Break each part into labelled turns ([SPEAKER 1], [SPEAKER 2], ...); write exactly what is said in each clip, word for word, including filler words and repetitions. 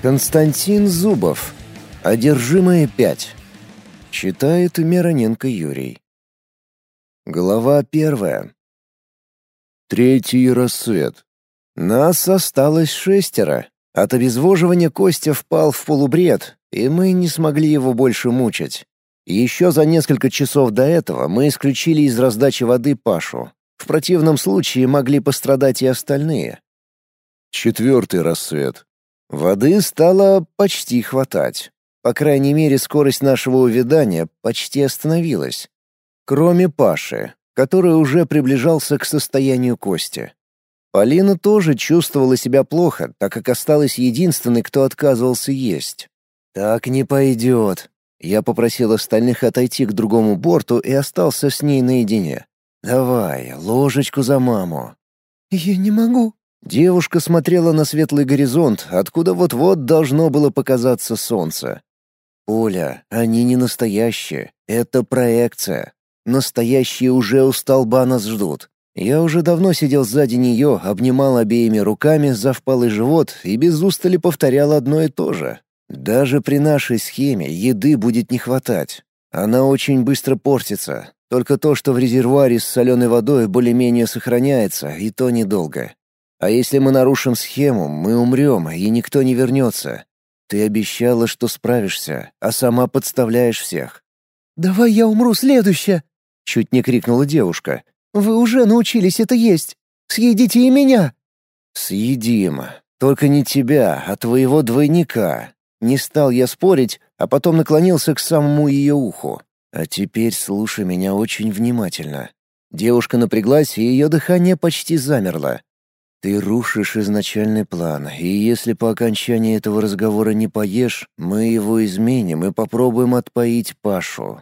[SPEAKER 1] Константин Зубов. Одержимые пять. Читает Мироненко Юрий. Глава первая. Третий рассвет. Нас осталось шестеро. От обезвоживания Костя впал в полубред, и мы не смогли его больше мучить. Еще за несколько часов до этого мы исключили из раздачи воды Пашу. В противном случае могли пострадать и остальные. Четвертый рассвет. Воды стало почти хватать. По крайней мере, скорость нашего увядания почти остановилась. Кроме Паши, который уже приближался к состоянию Кости. Полина тоже чувствовала себя плохо, так как осталась единственной, кто отказывался есть. «Так не пойдет». Я попросил остальных отойти к другому борту и остался с ней наедине. «Давай, ложечку за маму».
[SPEAKER 2] «Я не могу».
[SPEAKER 1] Девушка смотрела на светлый горизонт, откуда вот-вот должно было показаться солнце. «Оля, они не настоящие. Это проекция. Настоящие уже у столба нас ждут». Я уже давно сидел сзади нее, обнимал обеими руками за впалый живот и без устали повторял одно и то же. Даже при нашей схеме еды будет не хватать. Она очень быстро портится. Только то, что в резервуаре с соленой водой более-менее сохраняется, и то недолго. А если мы нарушим схему, мы умрем, и никто не вернется. Ты обещала, что справишься, а сама подставляешь всех».
[SPEAKER 2] «Давай я умру следующая!»
[SPEAKER 1] — чуть не крикнула девушка.
[SPEAKER 2] «Вы уже научились это есть. Съедите и меня!»
[SPEAKER 1] «Съедим. Только не тебя, а твоего двойника». Не стал я спорить, а потом наклонился к самому ее уху. «А теперь слушай меня очень внимательно». Девушка напряглась, и ее дыхание почти замерло. «Ты рушишь изначальный план, и если по окончании этого разговора не поешь, мы его изменим и попробуем отпоить Пашу.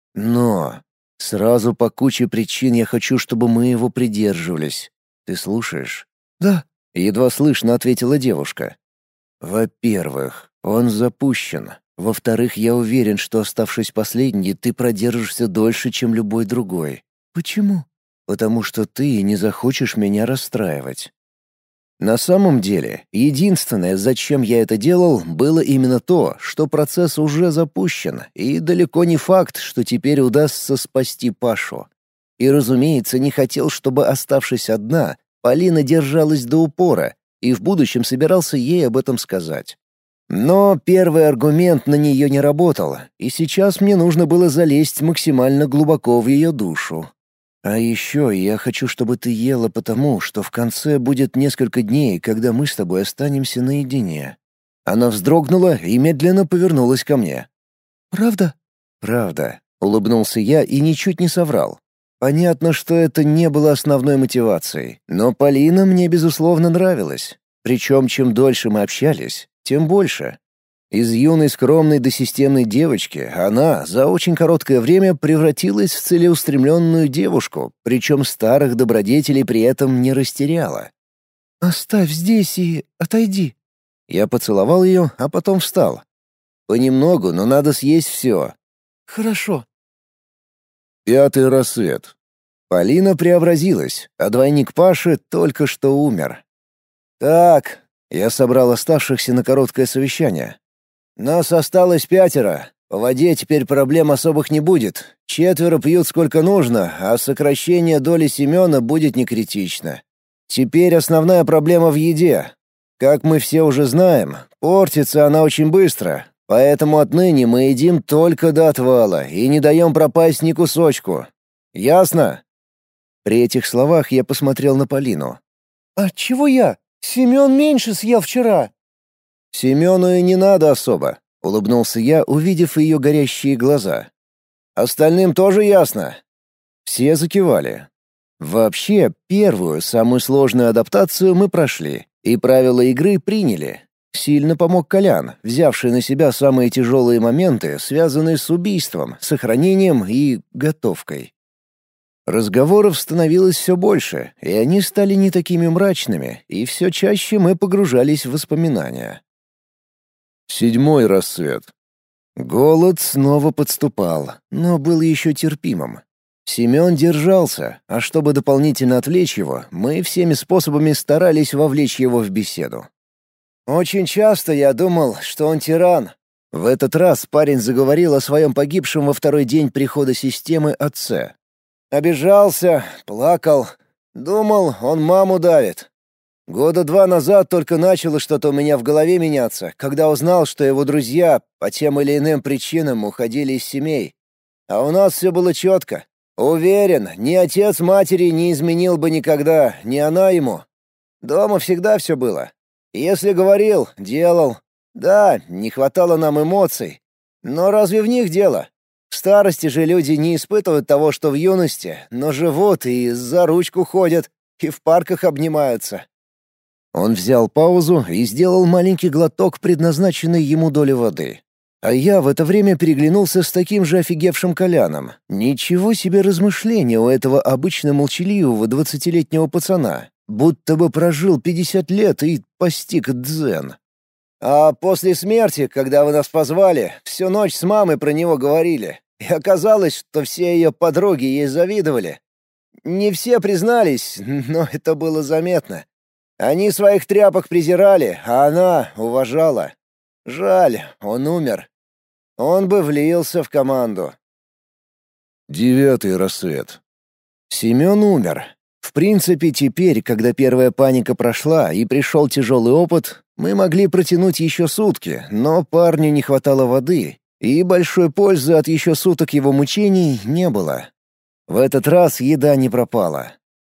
[SPEAKER 1] Но сразу по куче причин я хочу, чтобы мы его придерживались. Ты слушаешь?»
[SPEAKER 2] «Да»,
[SPEAKER 1] — едва слышно ответила девушка. «Во-первых, он запущен. Во-вторых, я уверен, что, оставшись последней, ты продержишься дольше, чем любой другой».
[SPEAKER 2] «Почему?»
[SPEAKER 1] «Потому что ты не захочешь меня расстраивать». На самом деле, единственное, зачем я это делал, было именно то, что процесс уже запущен, и далеко не факт, что теперь удастся спасти Пашу. И, разумеется, не хотел, чтобы, оставшись одна, Полина держалась до упора, и в будущем собирался ей об этом сказать. Но первый аргумент на нее не работал, и сейчас мне нужно было залезть максимально глубоко в ее душу. А еще я хочу, чтобы ты ела, потому что в конце будет несколько дней, когда мы с тобой останемся наедине». Она вздрогнула и медленно повернулась ко мне.
[SPEAKER 2] «Правда?»
[SPEAKER 1] «Правда», — улыбнулся я и ничуть не соврал. Понятно, что это не было основной мотивацией, но Полина мне, безусловно, нравилась. Причем, чем дольше мы общались, тем больше. Из юной скромной до системной девочки она за очень короткое время превратилась в целеустремленную девушку, причем старых добродетелей при этом не растеряла.
[SPEAKER 2] «Оставь здесь и отойди».
[SPEAKER 1] Я поцеловал ее, а потом встал. «Понемногу, но надо съесть все».
[SPEAKER 2] «Хорошо».
[SPEAKER 1] Пятый рассвет. Полина преобразилась, а двойник Паши только что умер. «Так», — я собрал оставшихся на короткое совещание. «Нас осталось пятеро. По воде теперь проблем особых не будет. Четверо пьют сколько нужно, а сокращение доли Семена будет не критично. Теперь основная проблема в еде. Как мы все уже знаем, портится она очень быстро, поэтому отныне мы едим только до отвала и не даем пропасть ни кусочку. Ясно?» При этих словах я посмотрел на Полину.
[SPEAKER 2] «А чего я? Семен меньше съел вчера».
[SPEAKER 1] «Семену и не надо особо», — улыбнулся я, увидев ее горящие глаза. «Остальным тоже ясно?» Все закивали. Вообще, первую, самую сложную адаптацию мы прошли, и правила игры приняли. Сильно помог Колян, взявший на себя самые тяжелые моменты, связанные с убийством, сохранением и готовкой. Разговоров становилось все больше, и они стали не такими мрачными, и все чаще мы погружались в воспоминания. Седьмой рассвет. Голод снова подступал, но был еще терпимым. Семен держался, а чтобы дополнительно отвлечь его, мы всеми способами старались вовлечь его в беседу. «Очень часто я думал, что он тиран». В этот раз парень заговорил о своем погибшем во второй день прихода системы отце. Обижался, плакал, думал, он маму давит. Года два назад только начало что-то у меня в голове меняться, когда узнал, что его друзья по тем или иным причинам уходили из семей. А у нас все было четко. Уверен, ни отец матери не изменил бы никогда, ни она ему. Дома всегда все было. Если говорил, делал. Да, не хватало нам эмоций. Но разве в них дело? В старости же люди не испытывают того, что в юности, но живут и за ручку ходят, и в парках обнимаются. Он взял паузу и сделал маленький глоток предназначенной ему доли воды. А я в это время переглянулся с таким же офигевшим Коляном. Ничего себе размышления у этого обычно молчаливого двадцатилетнего пацана. Будто бы прожил пятьдесят лет и постиг дзен. А после смерти, когда вы нас позвали, всю ночь с мамой про него говорили. И оказалось, что все ее подруги ей завидовали. Не все признались, но это было заметно. Они своих тряпок презирали, а она уважала. Жаль, он умер. Он бы влился в команду. Девятый рассвет. Семен умер. В принципе, теперь, когда первая паника прошла и пришел тяжелый опыт, мы могли протянуть еще сутки, но парню не хватало воды, и большой пользы от еще суток его мучений не было. В этот раз еда не пропала.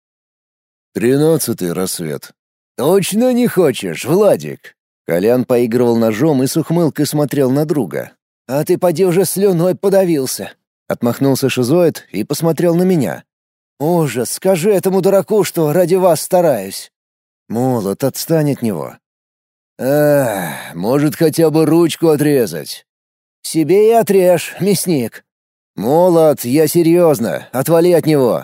[SPEAKER 1] Тринадцатый рассвет. «Точно не хочешь, Владик?» Колян поигрывал ножом и с ухмылкой смотрел на друга. «А ты поди уже слюной подавился!» Отмахнулся шизоид и посмотрел на меня. «Ужас, скажи этому дураку, что ради вас стараюсь!» «Молот, отстань от него!» «Эх, может, хотя бы ручку отрезать?» «Себе и отрежь, мясник!» «Молот, я серьезно, отвали от него!»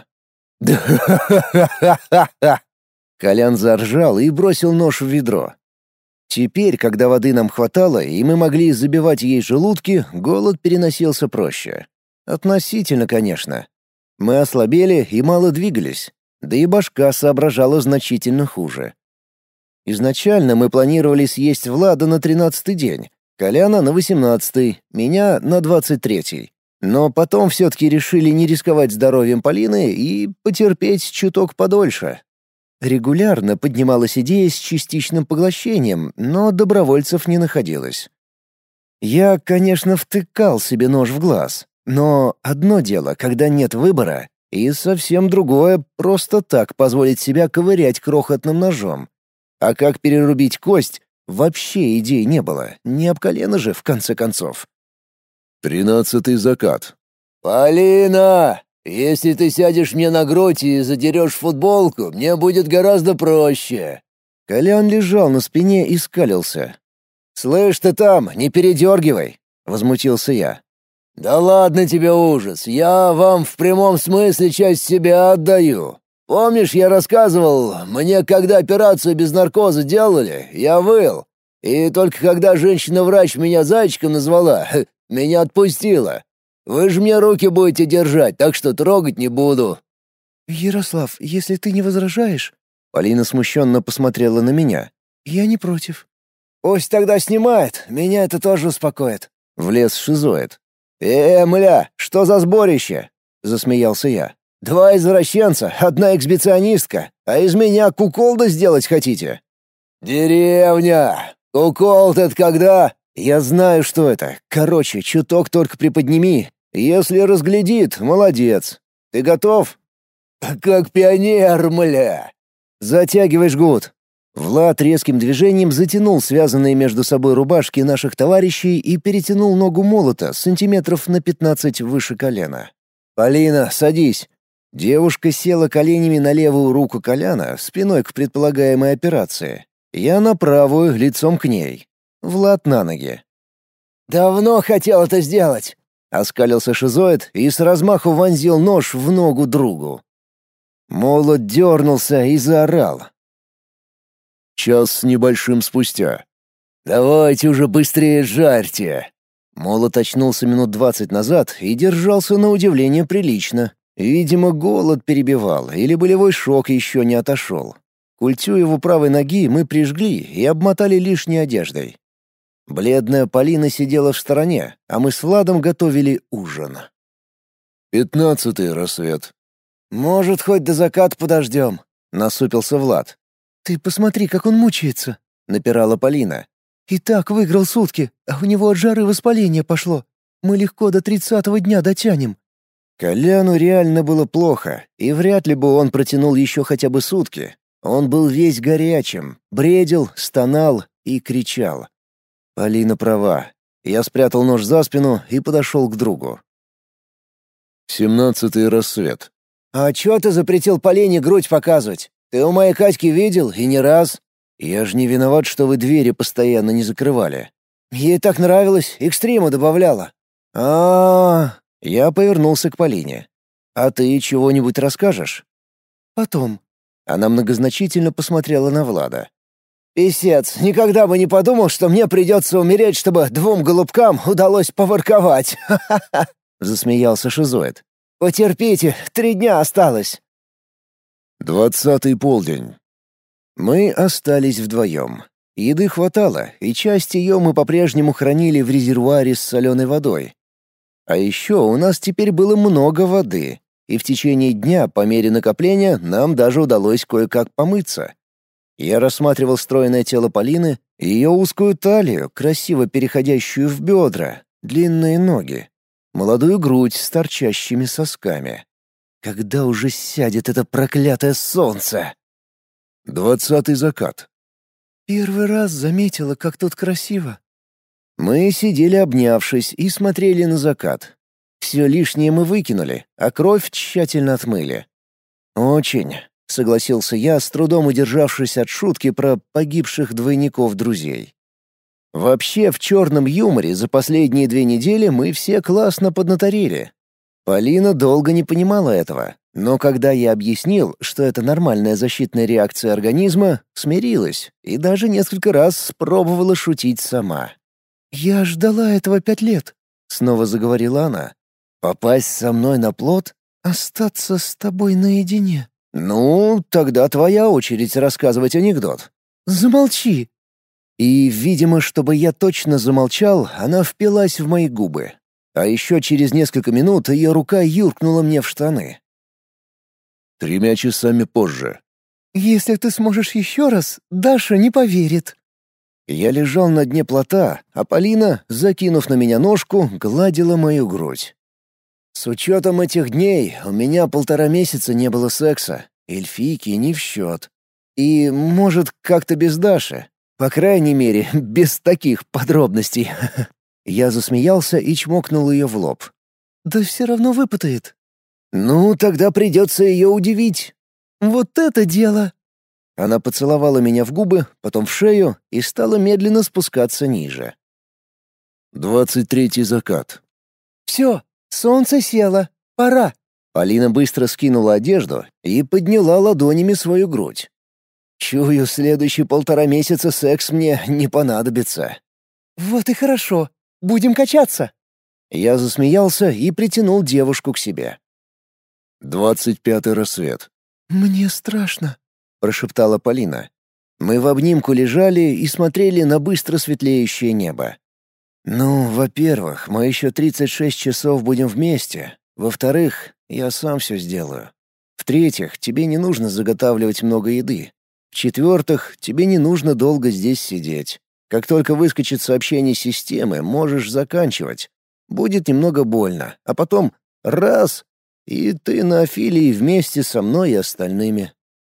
[SPEAKER 1] «Да-ха-ха-ха-ха-ха!» Колян заржал и бросил нож в ведро. Теперь, когда воды нам хватало, и мы могли забивать ей желудки, голод переносился проще. Относительно, конечно. Мы ослабели и мало двигались, да и башка соображала значительно хуже. Изначально мы планировали съесть Влада на тринадцатый день, Коляна на восемнадцатый, меня на двадцать третий. Но потом все-таки решили не рисковать здоровьем Полины и потерпеть чуток подольше. Регулярно поднималась идея с частичным поглощением, но добровольцев не находилось. Я, конечно, втыкал себе нож в глаз, но одно дело, когда нет выбора, и совсем другое — просто так позволить себя ковырять крохотным ножом. А как перерубить кость, вообще идей не было, не об колено же, в конце концов. Тринадцатый закат. «Полина! Если ты сядешь мне на грудь и задерешь футболку, мне будет гораздо проще». Колян лежал на спине и скалился. «Слышь ты там, не передергивай!» — возмутился я. «Да ладно тебе ужас, я вам в прямом смысле часть себя отдаю. Помнишь, я рассказывал, мне когда операцию без наркоза делали, я выл. И только когда женщина-врач меня зайчиком назвала, меня отпустила. Вы же мне руки будете держать, так что трогать не буду».
[SPEAKER 2] «Ярослав, если ты не возражаешь...»
[SPEAKER 1] Полина смущенно посмотрела на меня.
[SPEAKER 2] «Я не против».
[SPEAKER 1] «Пусть тогда снимает, меня это тоже успокоит», — влез шизоид. «Э, мля, что за сборище?» — засмеялся я. «Два извращенца, одна эксбиционистка, а из меня куколда сделать хотите?» «Деревня! Куколд это когда?» «Я знаю, что это. Короче, чуток только приподними. Если разглядит, молодец. Ты готов?» «Как пионер, мля!» «Затягивай жгут». Влад резким движением затянул связанные между собой рубашки наших товарищей и перетянул ногу молота сантиметров на пятнадцать выше колена. «Полина, садись». Девушка села коленями на левую руку Коляна, спиной к предполагаемой операции. Я на правую, лицом к ней. Влад на ноги. «Давно хотел это сделать», — оскалился шизоид и с размаху вонзил нож в ногу другу. Молот дернулся и заорал. Час с небольшим спустя. «Давайте уже быстрее жарьте!» Молот очнулся минут двадцать назад и держался на удивление прилично. Видимо, голод перебивал или болевой шок еще не отошел. Культю его правой ноги мы прижгли и обмотали лишней одеждой. Бледная Полина сидела в стороне, а мы с Владом готовили ужин. «Пятнадцатый рассвет». «Может, хоть до заката подождем», — насупился Влад.
[SPEAKER 2] «Ты посмотри, как он мучается», —
[SPEAKER 1] напирала Полина.
[SPEAKER 2] «И так выиграл сутки, а у него от жары воспаление пошло. Мы легко до тридцатого дня дотянем».
[SPEAKER 1] Коляну реально было плохо, и вряд ли бы он протянул еще хотя бы сутки. Он был весь горячим, бредил, стонал и кричал. Полина права. Я спрятал нож за спину и подошел к другу. Семнадцатый рассвет. «А чё ты запретил Полине грудь показывать? Ты у моей Катьки видел, и не раз. Я же не виноват, что вы двери постоянно не закрывали. Ей так нравилось, экстрима добавляла». А-а-а. Я повернулся к Полине. «А ты чего-нибудь расскажешь?»
[SPEAKER 2] «Потом».
[SPEAKER 1] Она многозначительно посмотрела на Влада.
[SPEAKER 2] «Писец, никогда бы не подумал, что мне придется умереть, чтобы двум голубкам удалось поворковать. Ха-ха-ха!» — засмеялся шизоид. «Потерпите, три дня осталось».
[SPEAKER 1] Двадцатый полдень. Мы остались вдвоем. Еды хватало, и часть ее мы по-прежнему хранили в резервуаре с соленой водой. А еще у нас теперь было много воды, и в течение дня, по мере накопления, нам даже удалось кое-как помыться. Я рассматривал стройное тело Полины, ее узкую талию, красиво переходящую в бедра, длинные ноги, молодую грудь с торчащими сосками. Когда уже сядет это проклятое солнце? Двадцатый закат.
[SPEAKER 2] «Первый раз заметила, как тут красиво».
[SPEAKER 1] Мы сидели обнявшись и смотрели на закат. Все лишнее мы выкинули, а кровь тщательно отмыли. «Очень», — согласился я, с трудом удержавшись от шутки про погибших двойников-друзей. Вообще, в черном юморе за последние две недели мы все классно поднаторели. Полина долго не понимала этого, но когда я объяснил, что это нормальная защитная реакция организма, смирилась и даже несколько раз пробовала шутить сама.
[SPEAKER 2] «Я ждала этого пять лет», — снова заговорила она.
[SPEAKER 1] «Попасть со мной на плот?
[SPEAKER 2] Остаться с тобой наедине».
[SPEAKER 1] «Ну, тогда твоя очередь рассказывать анекдот».
[SPEAKER 2] «Замолчи».
[SPEAKER 1] И, видимо, чтобы я точно замолчал, она впилась в мои губы. А еще через несколько минут ее рука юркнула мне в штаны. Тремя часами позже.
[SPEAKER 2] «Если ты сможешь еще раз, Даша не поверит».
[SPEAKER 1] Я лежал на дне плота, а Полина, закинув на меня ножку, гладила мою грудь. С учетом этих дней у меня полтора месяца не было секса, эльфийки не в счет. И, может, как-то без Даши. По крайней мере, без таких подробностей. Я засмеялся и чмокнул ее в лоб.
[SPEAKER 2] «Да все равно выпытает».
[SPEAKER 1] «Ну, тогда придется ее удивить».
[SPEAKER 2] «Вот это дело!»
[SPEAKER 1] Она поцеловала меня в губы, потом в шею и стала медленно спускаться ниже. Двадцать третий закат.
[SPEAKER 2] «Все, солнце село, пора».
[SPEAKER 1] Полина быстро скинула одежду и подняла ладонями свою грудь. «Чую, следующие полтора месяца секс мне не понадобится».
[SPEAKER 2] «Вот и хорошо. Будем качаться».
[SPEAKER 1] Я засмеялся и притянул девушку к себе. Двадцать пятый рассвет.
[SPEAKER 2] «Мне страшно»,
[SPEAKER 1] — прошептала Полина. Мы в обнимку лежали и смотрели на быстро светлеющее небо. «Ну, во-первых, мы еще тридцать шесть часов будем вместе. Во-вторых, я сам все сделаю. В-третьих, тебе не нужно заготавливать много еды. В-четвертых, тебе не нужно долго здесь сидеть. Как только выскочит сообщение системы, можешь заканчивать. Будет немного больно, а потом — раз — и ты на Афилии вместе со мной и остальными».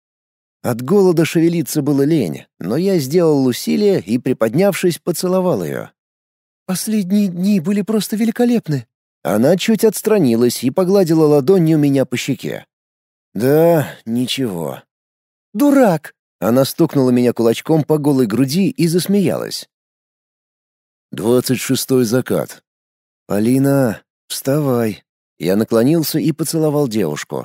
[SPEAKER 1] От голода шевелиться было лень, но я сделал усилие и, приподнявшись, поцеловал ее.
[SPEAKER 2] «Последние дни были просто великолепны».
[SPEAKER 1] Она чуть отстранилась и погладила ладонью меня по щеке. «Да, ничего».
[SPEAKER 2] «Дурак!»
[SPEAKER 1] Она стукнула меня кулачком по голой груди и засмеялась. Двадцать шестой закат. «Полина, вставай». Я наклонился и поцеловал девушку.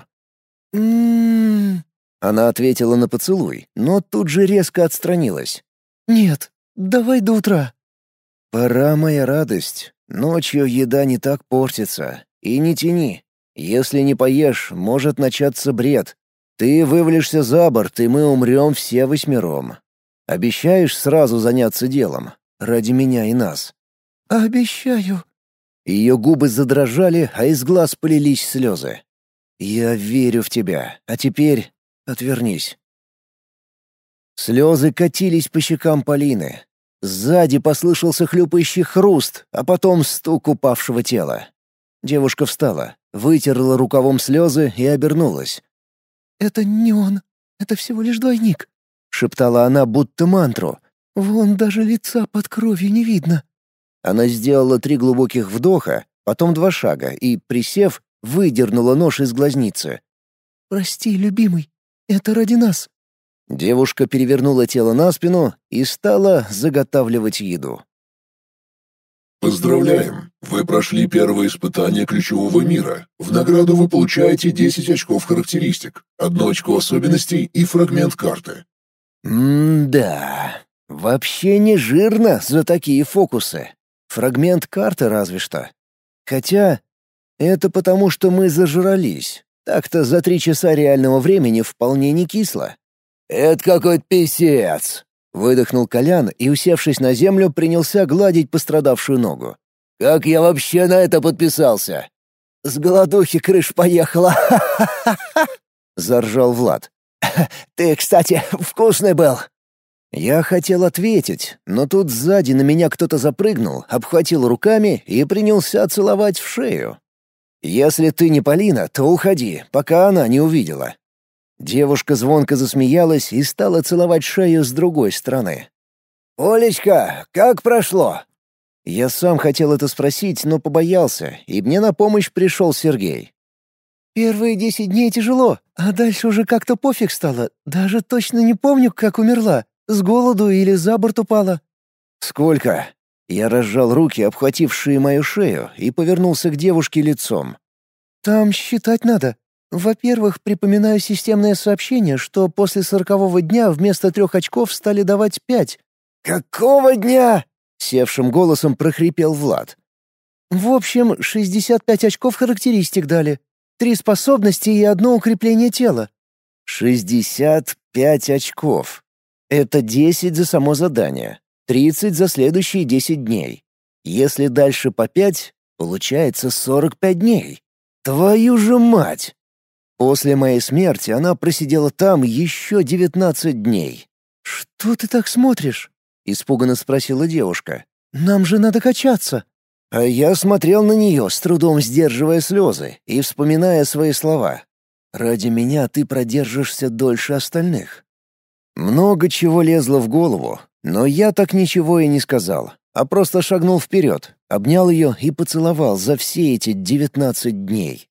[SPEAKER 2] «М-м-м...»
[SPEAKER 1] Она ответила на поцелуй, но тут же резко отстранилась.
[SPEAKER 2] «Нет, давай до утра».
[SPEAKER 1] «Пора, моя радость. Ночью еда не так портится. И не тяни. Если не поешь, может начаться бред. Ты вывалишься за борт, и мы умрем все восьмером. Обещаешь сразу заняться делом? Ради меня и нас».
[SPEAKER 2] «Обещаю».
[SPEAKER 1] Ее губы задрожали, а из глаз полились слезы. «Я верю в тебя, а теперь отвернись». Слезы катились по щекам Полины. Сзади послышался хлюпающий хруст, а потом стук упавшего тела. Девушка встала, вытерла рукавом слезы и обернулась.
[SPEAKER 2] «Это не он, это всего лишь двойник»,
[SPEAKER 1] — шептала она будто мантру.
[SPEAKER 2] «Вон даже лица под кровью не видно».
[SPEAKER 1] Она сделала три глубоких вдоха, потом два шага и, присев, выдернула нож из глазницы.
[SPEAKER 2] «Прости, любимый, это ради нас».
[SPEAKER 1] Девушка перевернула тело на спину и стала заготавливать еду.
[SPEAKER 3] Поздравляем! Вы прошли первое испытание ключевого мира. В награду вы получаете десять очков характеристик, одно очко особенностей и фрагмент карты.
[SPEAKER 1] М-да, вообще не жирно за такие фокусы. Фрагмент карты разве что. Хотя это потому, что мы зажрались. Так-то за три часа реального времени вполне не кисло. «Это какой-то писец!» — выдохнул Колян и, усевшись на землю, принялся гладить пострадавшую ногу. «Как я вообще на это подписался?»
[SPEAKER 2] «С голодухи крыш поехала!»
[SPEAKER 1] — заржал Влад.
[SPEAKER 2] «Ты, кстати, вкусный был!»
[SPEAKER 1] Я хотел ответить, но тут сзади на меня кто-то запрыгнул, обхватил руками и принялся целовать в шею. «Если ты не Полина, то уходи, пока она не увидела». Девушка звонко засмеялась и стала целовать шею с другой стороны.
[SPEAKER 2] «Олечка, как прошло?»
[SPEAKER 1] Я сам хотел это спросить, но побоялся, и мне на помощь пришел Сергей.
[SPEAKER 2] «Первые десять дней тяжело, а дальше уже как-то пофиг стало. Даже точно не помню, как умерла. С голоду или за борт упала».
[SPEAKER 1] «Сколько?» Я разжал руки, обхватившие мою шею, и повернулся к девушке лицом.
[SPEAKER 2] «Там считать надо. Во-первых, припоминаю системное сообщение, что после сорокового дня вместо трех очков стали давать пять».
[SPEAKER 1] «Какого дня?» — севшим голосом прохрипел Влад.
[SPEAKER 2] «В общем, шестьдесят пять очков характеристик дали. Три способности и одно укрепление тела».
[SPEAKER 1] «шестьдесят пять очков. Это десять за само задание, тридцать за следующие десять дней. Если дальше по пять, получается сорок пять дней. Твою же мать!» После моей смерти она просидела там еще девятнадцать дней.
[SPEAKER 2] «Что ты так смотришь?»
[SPEAKER 1] — испуганно спросила девушка.
[SPEAKER 2] «Нам же надо качаться».
[SPEAKER 1] А я смотрел на нее, с трудом сдерживая слезы и вспоминая свои слова. «Ради меня ты продержишься дольше остальных». Много чего лезло в голову, но я так ничего и не сказал, а просто шагнул вперед, обнял ее и поцеловал за все эти девятнадцать дней.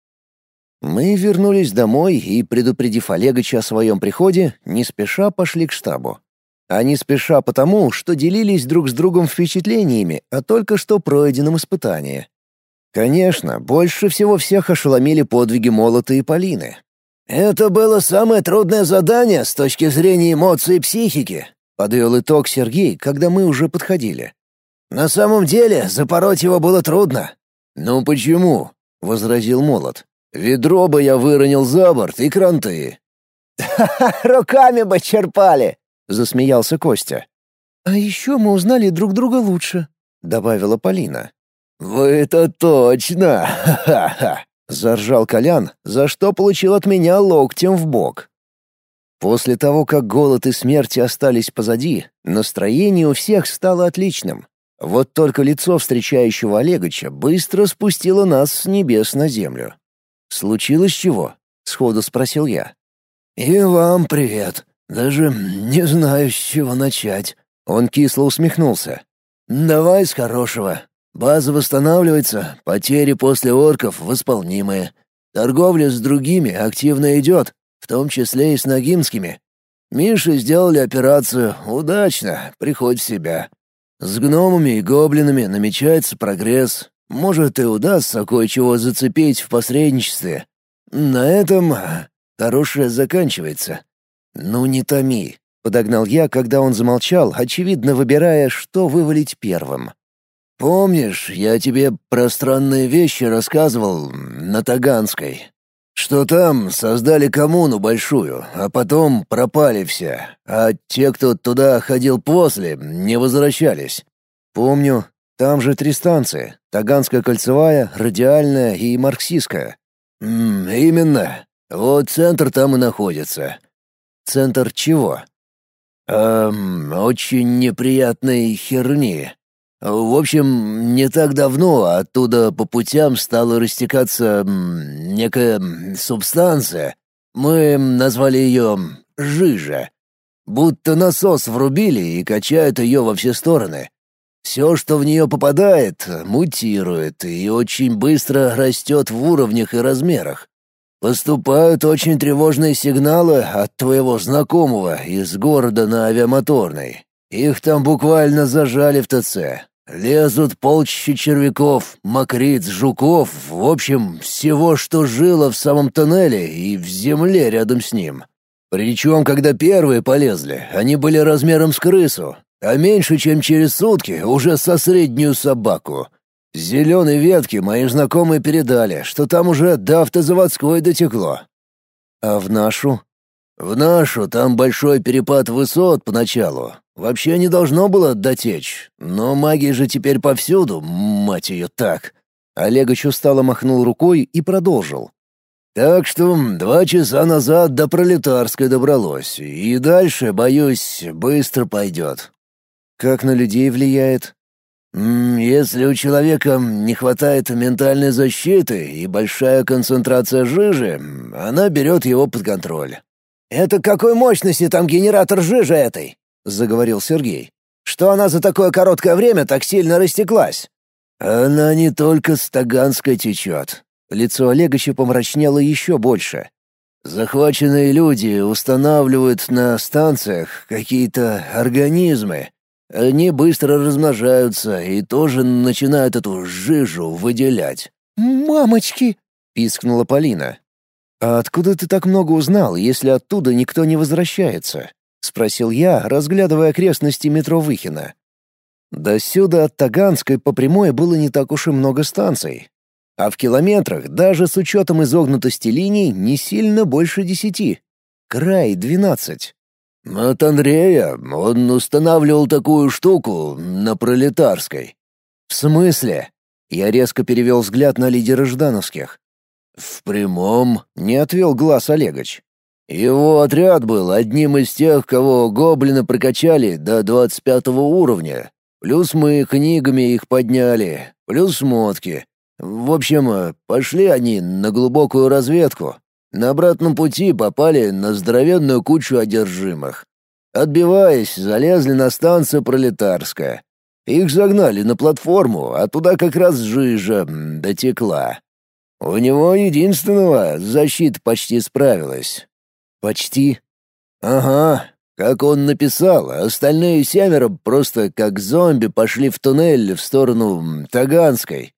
[SPEAKER 1] Мы вернулись домой и, предупредив Олегыча о своем приходе, не спеша пошли к штабу. А не спеша потому, что делились друг с другом впечатлениями о только что пройденном испытании. Конечно, больше всего всех ошеломили подвиги Молота и Полины. «Это было самое трудное задание с точки зрения эмоций и психики», — подвел итог Сергей, когда мы уже подходили. «На самом деле, запороть его было трудно». «Ну почему?» — возразил Молот. «Ведро бы я выронил за борт и кранты».
[SPEAKER 2] «Ха-ха, руками бы черпали!»
[SPEAKER 1] — засмеялся Костя.
[SPEAKER 2] «А еще мы узнали друг друга лучше»,
[SPEAKER 1] — добавила Полина. «Вы-то точно! Ха-ха-ха!» — заржал Колян, за что получил от меня локтем в бок. После того, как голод и смерть остались позади, настроение у всех стало отличным. Вот только лицо встречающего Олегыча быстро спустило нас с небес на землю. «Случилось чего?» — сходу спросил я. «И вам привет. Даже не знаю, с чего начать». Он кисло усмехнулся. «Давай с хорошего. База восстанавливается, потери после орков восполнимые. Торговля с другими активно идет, в том числе и с нагимскими. Миши сделали операцию удачно, приходь в себя. С гномами и гоблинами намечается прогресс. Может, и удастся кое-чего зацепить в посредничестве. На этом хорошее заканчивается. Ну не томи», — подогнал я, когда он замолчал, очевидно выбирая, что вывалить первым. «Помнишь, я тебе про странные вещи рассказывал на Таганской? Что там создали коммуну большую, а потом пропали все, а те, кто туда ходил после, не возвращались.
[SPEAKER 2] Помню, там же три станции: Таганская кольцевая, Радиальная и Марксистская.
[SPEAKER 1] М, именно. Вот центр там и находится.
[SPEAKER 2] Центр чего?
[SPEAKER 1] Эм, очень неприятной херни. В общем, не так давно оттуда по путям стала растекаться м, некая м, субстанция. Мы назвали ее «жижа». Будто насос врубили и качают ее во все стороны. Все, что в нее попадает, мутирует и очень быстро растет в уровнях и размерах. Поступают очень тревожные сигналы от твоего знакомого из города на Авиамоторной. Их там буквально зажали в ТЦ. Лезут полчища червяков, мокриц, жуков, в общем, всего, что жило в самом тоннеле и в земле рядом с ним. Причем, когда первые полезли, они были размером с крысу, а меньше, чем через сутки, уже со среднюю собаку. С зеленой ветки мои знакомые передали, что там уже до автозаводской дотекло.
[SPEAKER 2] А в нашу?
[SPEAKER 1] В нашу там большой перепад высот поначалу. Вообще не должно было дотечь, но магия же теперь повсюду, мать ее, так.
[SPEAKER 2] Олегович устало махнул рукой и продолжил.
[SPEAKER 1] Так что два часа назад до Пролетарской добралось, и дальше, боюсь, быстро пойдет.
[SPEAKER 2] Как на людей влияет?
[SPEAKER 1] Если у человека не хватает ментальной защиты и большая концентрация жижи, она берет его под контроль.
[SPEAKER 2] «Это какой мощности там генератор жижи этой?» — заговорил Сергей. «Что она за такое короткое время так сильно растеклась?»
[SPEAKER 1] «Она не только с Таганской течет».
[SPEAKER 2] Лицо Олеговича помрачнело еще больше.
[SPEAKER 1] «Захваченные люди устанавливают на станциях какие-то организмы. Они быстро размножаются и тоже начинают эту жижу выделять».
[SPEAKER 2] «Мамочки!» — пискнула Полина. «А откуда ты так много узнал, если оттуда никто не возвращается?» — спросил я, разглядывая окрестности метро Выхино. Досюда от Таганской по прямой было не так уж и много станций. А в километрах, даже с учетом изогнутости линий, не сильно больше десяти. Край двенадцать.
[SPEAKER 1] «От Андрея он устанавливал такую штуку на Пролетарской».
[SPEAKER 2] «В смысле?» Я резко перевел взгляд на лидера Ждановских.
[SPEAKER 1] «В прямом»,
[SPEAKER 2] — не отвел глаз Олегович.
[SPEAKER 1] «Его отряд был одним из тех, кого гоблины прокачали до двадцать пятого уровня. Плюс мы книгами их подняли, плюс шмотки. В общем, пошли они на глубокую разведку. На обратном пути попали на здоровенную кучу одержимых. Отбиваясь, залезли на станцию Пролетарская. Их загнали на платформу, а туда как раз жижа дотекла. У него единственного защита почти справилась».
[SPEAKER 2] «Почти?»
[SPEAKER 1] «Ага. Как он написал, остальные семеро просто как зомби пошли в туннель в сторону Таганской.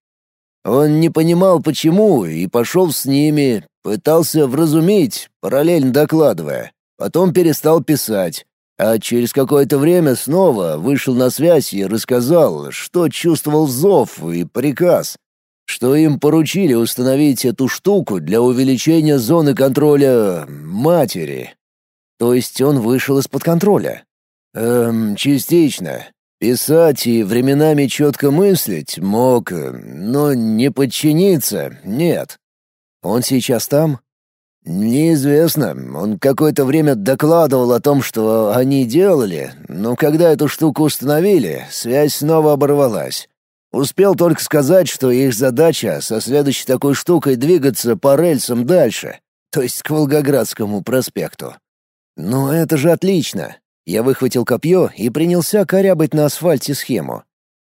[SPEAKER 1] Он не понимал, почему, и пошел с ними, пытался вразумить, параллельно докладывая. Потом перестал писать, а через какое-то время снова вышел на связь и рассказал, что чувствовал зов и приказ, что им поручили установить эту штуку для увеличения зоны контроля матери».
[SPEAKER 2] «То есть он вышел из-под контроля?»
[SPEAKER 1] «Эм, частично. Писать и временами четко мыслить мог, но не подчиниться — нет».
[SPEAKER 2] «Он сейчас там?»
[SPEAKER 1] «Неизвестно. Он какое-то время докладывал о том, что они делали, но когда эту штуку установили, связь снова оборвалась. Успел только сказать, что их задача со следующей такой штукой двигаться по рельсам дальше, то есть к Волгоградскому проспекту».
[SPEAKER 2] «Ну это же отлично!» Я выхватил копье и принялся корябать на асфальте схему.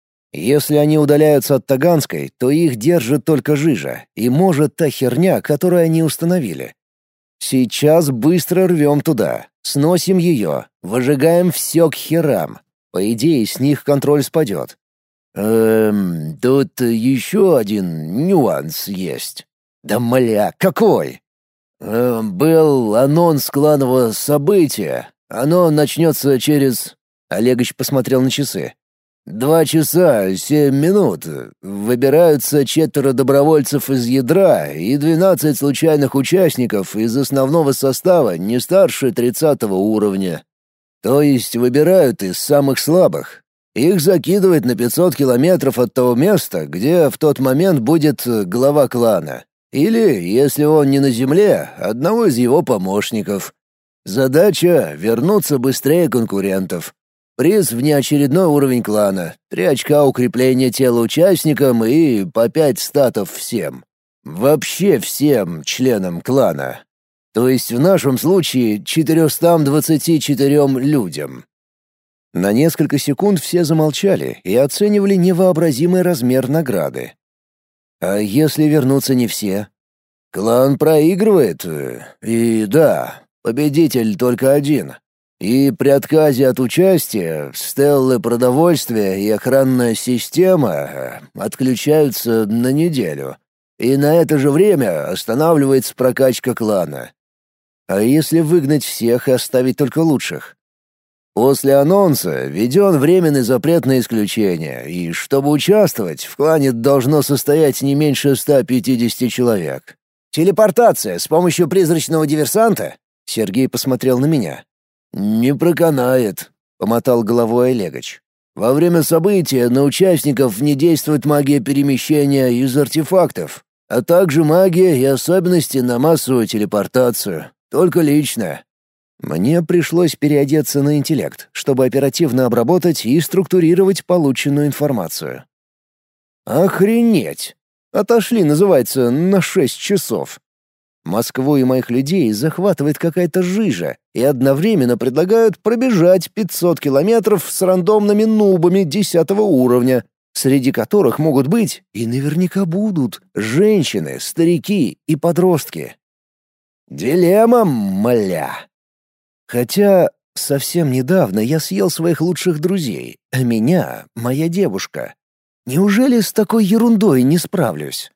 [SPEAKER 2] Если они удаляются от Таганской, то их держит только жижа, и может та херня, которую они установили. Сейчас быстро рвем туда, сносим ее, выжигаем все к херам. По идее, с них контроль спадет.
[SPEAKER 1] «Эм, тут еще один нюанс есть».
[SPEAKER 2] «Да мля, какой?»
[SPEAKER 1] Э, «Был анонс кланового события. Оно начнется через...»
[SPEAKER 2] Олегович посмотрел на часы.
[SPEAKER 1] Два часа семь минут. Выбираются четверо добровольцев из ядра и двенадцать случайных участников из основного состава не старше тридцатого уровня. То есть выбирают из самых слабых. Их закидывают на пятьсот километров от того места, где в тот момент будет глава клана. Или, если он не на земле, одного из его помощников. Задача — вернуться быстрее конкурентов. Приз — внеочередной уровень клана, три очка укрепления тела участникам и по пять статов всем. Вообще всем членам клана. То есть в нашем случае четырёмстам двадцати четырем людям. На несколько секунд все замолчали и оценивали невообразимый размер награды. А если вернуться не все? Клан проигрывает, и да, победитель только один. И при отказе от участия стеллы продовольствия и охранная система отключаются на неделю. И на это же время останавливается прокачка клана. А если выгнать всех и оставить только лучших? После анонса введен временный запрет на исключение, и чтобы участвовать, в клане должно состоять не меньше ста пятидесяти человек. «Телепортация с помощью призрачного диверсанта?» Сергей посмотрел на меня. «Не проканает», — помотал головой Олегович. «Во время события на участников не действует магия перемещения из артефактов, а также магия и особенности на массовую телепортацию, только лично». Мне пришлось переодеться на интеллект, чтобы оперативно обработать и структурировать полученную информацию. «Охренеть! Отошли, называется, на шесть часов». Москву и моих людей захватывает какая-то жижа, и одновременно предлагают пробежать пятьсот километров с рандомными нубами десятого уровня, среди которых могут быть, и наверняка будут, женщины, старики и подростки. Дилемма, мля. Хотя совсем недавно я съел своих лучших друзей, а меня — моя девушка. Неужели с такой ерундой не справлюсь?